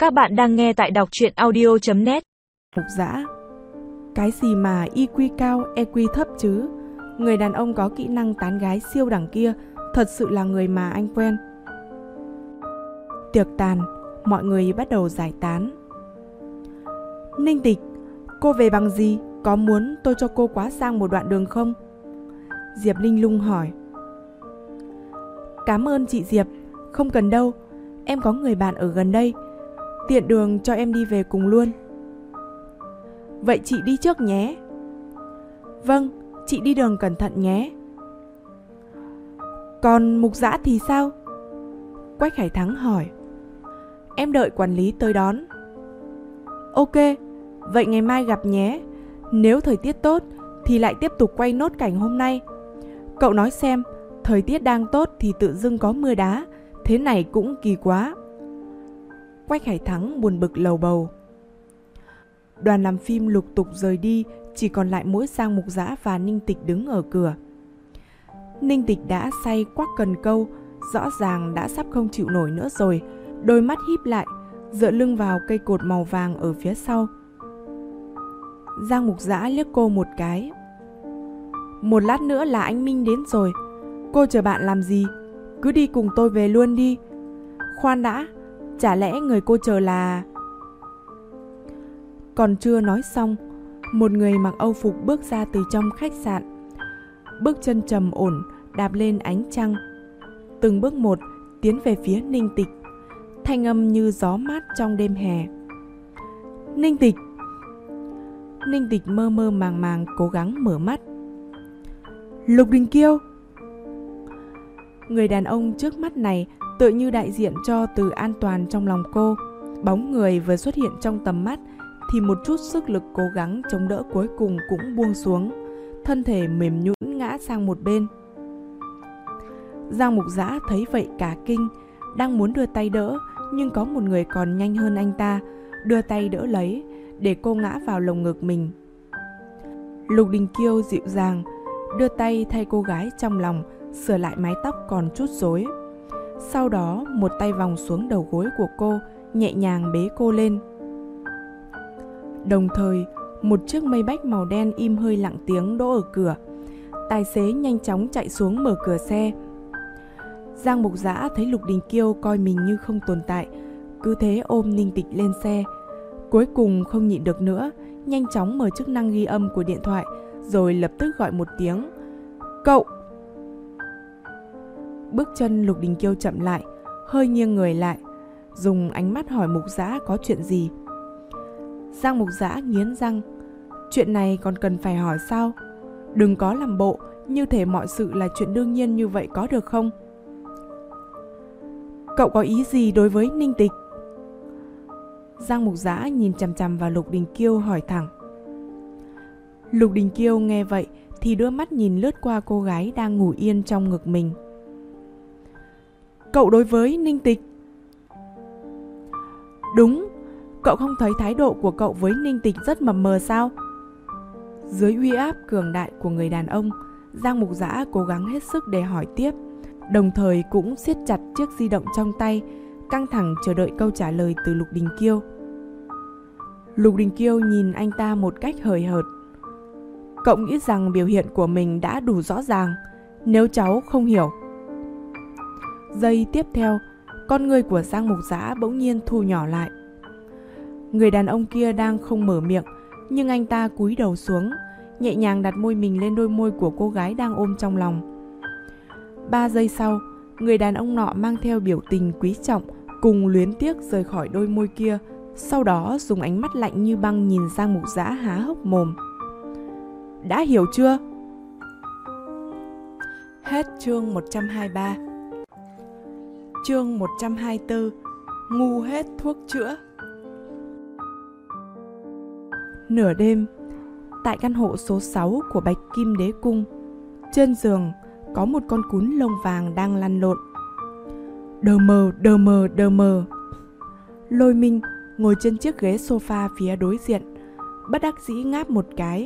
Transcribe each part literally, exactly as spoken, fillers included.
Các bạn đang nghe tại đọc truyện audio chấm net. Mục Dã, cái gì mà i kiu cao, e quy thấp chứ? Người đàn ông có kỹ năng tán gái siêu đẳng kia thật sự là người mà anh quen. Tiệc tàn, mọi người bắt đầu giải tán. Ninh Tịch, cô về bằng gì? Có muốn tôi cho cô quá sang một đoạn đường không? Diệp Linh Lung hỏi. Cảm ơn chị Diệp, không cần đâu. Em có người bạn ở gần đây, tiện đường cho em đi về cùng luôn. Vậy chị đi trước nhé. Vâng, chị đi đường cẩn thận nhé. Còn Mục Dã thì sao? Quách Hải Thắng hỏi. Em đợi quản lý tới đón. Ok, vậy ngày mai gặp nhé. Nếu thời tiết tốt thì lại tiếp tục quay nốt cảnh hôm nay. Cậu nói xem, thời tiết đang tốt thì tự dưng có mưa đá, thế này cũng kỳ quá. Quách Hải Thắng buồn bực lầu bầu. Đoàn làm phim lục tục rời đi, chỉ còn lại mỗi Giang Mục Dã và Ninh Tịch đứng ở cửa. Ninh Tịch đã say quắc cần câu, rõ ràng đã sắp không chịu nổi nữa rồi, đôi mắt híp lại, dựa lưng vào cây cột màu vàng ở phía sau. Giang Mục Dã liếc cô một cái. Một lát nữa là anh Minh đến rồi, cô chờ bạn làm gì? Cứ đi cùng tôi về luôn đi. Khoan đã, chả lẽ người cô chờ là... Còn chưa nói xong, một người mặc âu phục bước ra từ trong khách sạn. Bước chân trầm ổn, đạp lên ánh trăng. Từng bước một tiến về phía Ninh Tịch, thanh âm như gió mát trong đêm hè. Ninh Tịch! Ninh Tịch mơ mơ màng màng cố gắng mở mắt. Lục Đình Kiêu! Người đàn ông trước mắt này tựa như đại diện cho Từ An Toàn trong lòng cô. Bóng người vừa xuất hiện trong tầm mắt thì một chút sức lực cố gắng chống đỡ cuối cùng cũng buông xuống, thân thể mềm nhũn ngã sang một bên. Giang Mục Dã thấy vậy cả kinh, đang muốn đưa tay đỡ, nhưng có một người còn nhanh hơn anh ta, đưa tay đỡ lấy, để cô ngã vào lồng ngực mình. Lục Đình Kiêu dịu dàng, đưa tay thay cô gái trong lòng, sửa lại mái tóc còn chút rối. Sau đó một tay vòng xuống đầu gối của cô, nhẹ nhàng bế cô lên. Đồng thời, một chiếc Maybach màu đen im hơi lặng tiếng đỗ ở cửa. Tài xế nhanh chóng chạy xuống mở cửa xe. Giang Mục Dã thấy Lục Đình Kiêu coi mình như không tồn tại, cứ thế ôm Ninh Tịch lên xe. Cuối cùng không nhịn được nữa, nhanh chóng mở chức năng ghi âm của điện thoại, rồi lập tức gọi một tiếng. Cậu! Bước chân Lục Đình Kiêu chậm lại, hơi nghiêng người lại, dùng ánh mắt hỏi Mục Dã có chuyện gì. Giang Mục Dã nghiến răng. Chuyện này còn cần phải hỏi sao? Đừng có làm bộ như thể mọi sự là chuyện đương nhiên như vậy có được không? Cậu có ý gì đối với Ninh Tịch? Giang Mục Dã nhìn chằm chằm vào Lục Đình Kiêu hỏi thẳng. Lục Đình Kiêu nghe vậy thì đưa mắt nhìn lướt qua cô gái đang ngủ yên trong ngực mình. Cậu đối với Ninh Tịch? Đúng, cậu không thấy thái độ của cậu với Ninh Tịch rất mập mờ sao? Dưới uy áp cường đại của người đàn ông, Giang Mục Dã cố gắng hết sức để hỏi tiếp, đồng thời cũng siết chặt chiếc di động trong tay, căng thẳng chờ đợi câu trả lời từ Lục Đình Kiêu. Lục Đình Kiêu nhìn anh ta một cách hời hợt. Cậu nghĩ rằng biểu hiện của mình đã đủ rõ ràng, nếu cháu không hiểu. Giây tiếp theo, con ngươi của Giang Mục Dã bỗng nhiên thu nhỏ lại. Người đàn ông kia đang không mở miệng, nhưng anh ta cúi đầu xuống, nhẹ nhàng đặt môi mình lên đôi môi của cô gái đang ôm trong lòng. Ba giây sau, người đàn ông nọ mang theo biểu tình quý trọng cùng luyến tiếc rời khỏi đôi môi kia, sau đó dùng ánh mắt lạnh như băng nhìn Giang Mục Dã há hốc mồm. Đã hiểu chưa? Hết chương một trăm hai mươi ba. Chương một trăm hai mươi tư. Ngu hết thuốc chữa. Nửa đêm, tại căn hộ số sáu của Bạch Kim Đế Cung, trên giường có một con cún lông vàng đang lăn lộn. Đờ mờ, đờ mờ, đờ mờ. Lôi Minh ngồi trên chiếc ghế sofa phía đối diện, bất đắc dĩ ngáp một cái.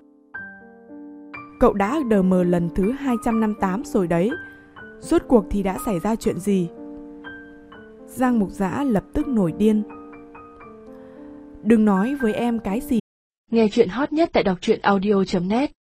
Cậu đã đờ mờ lần thứ hai trăm năm mươi tám rồi đấy. Rốt cuộc thì đã xảy ra chuyện gì? Giang Mục Dã lập tức nổi điên. Đừng nói với em cái gì. Nghe chuyện hot nhất tại đọc truyện audio chấm net.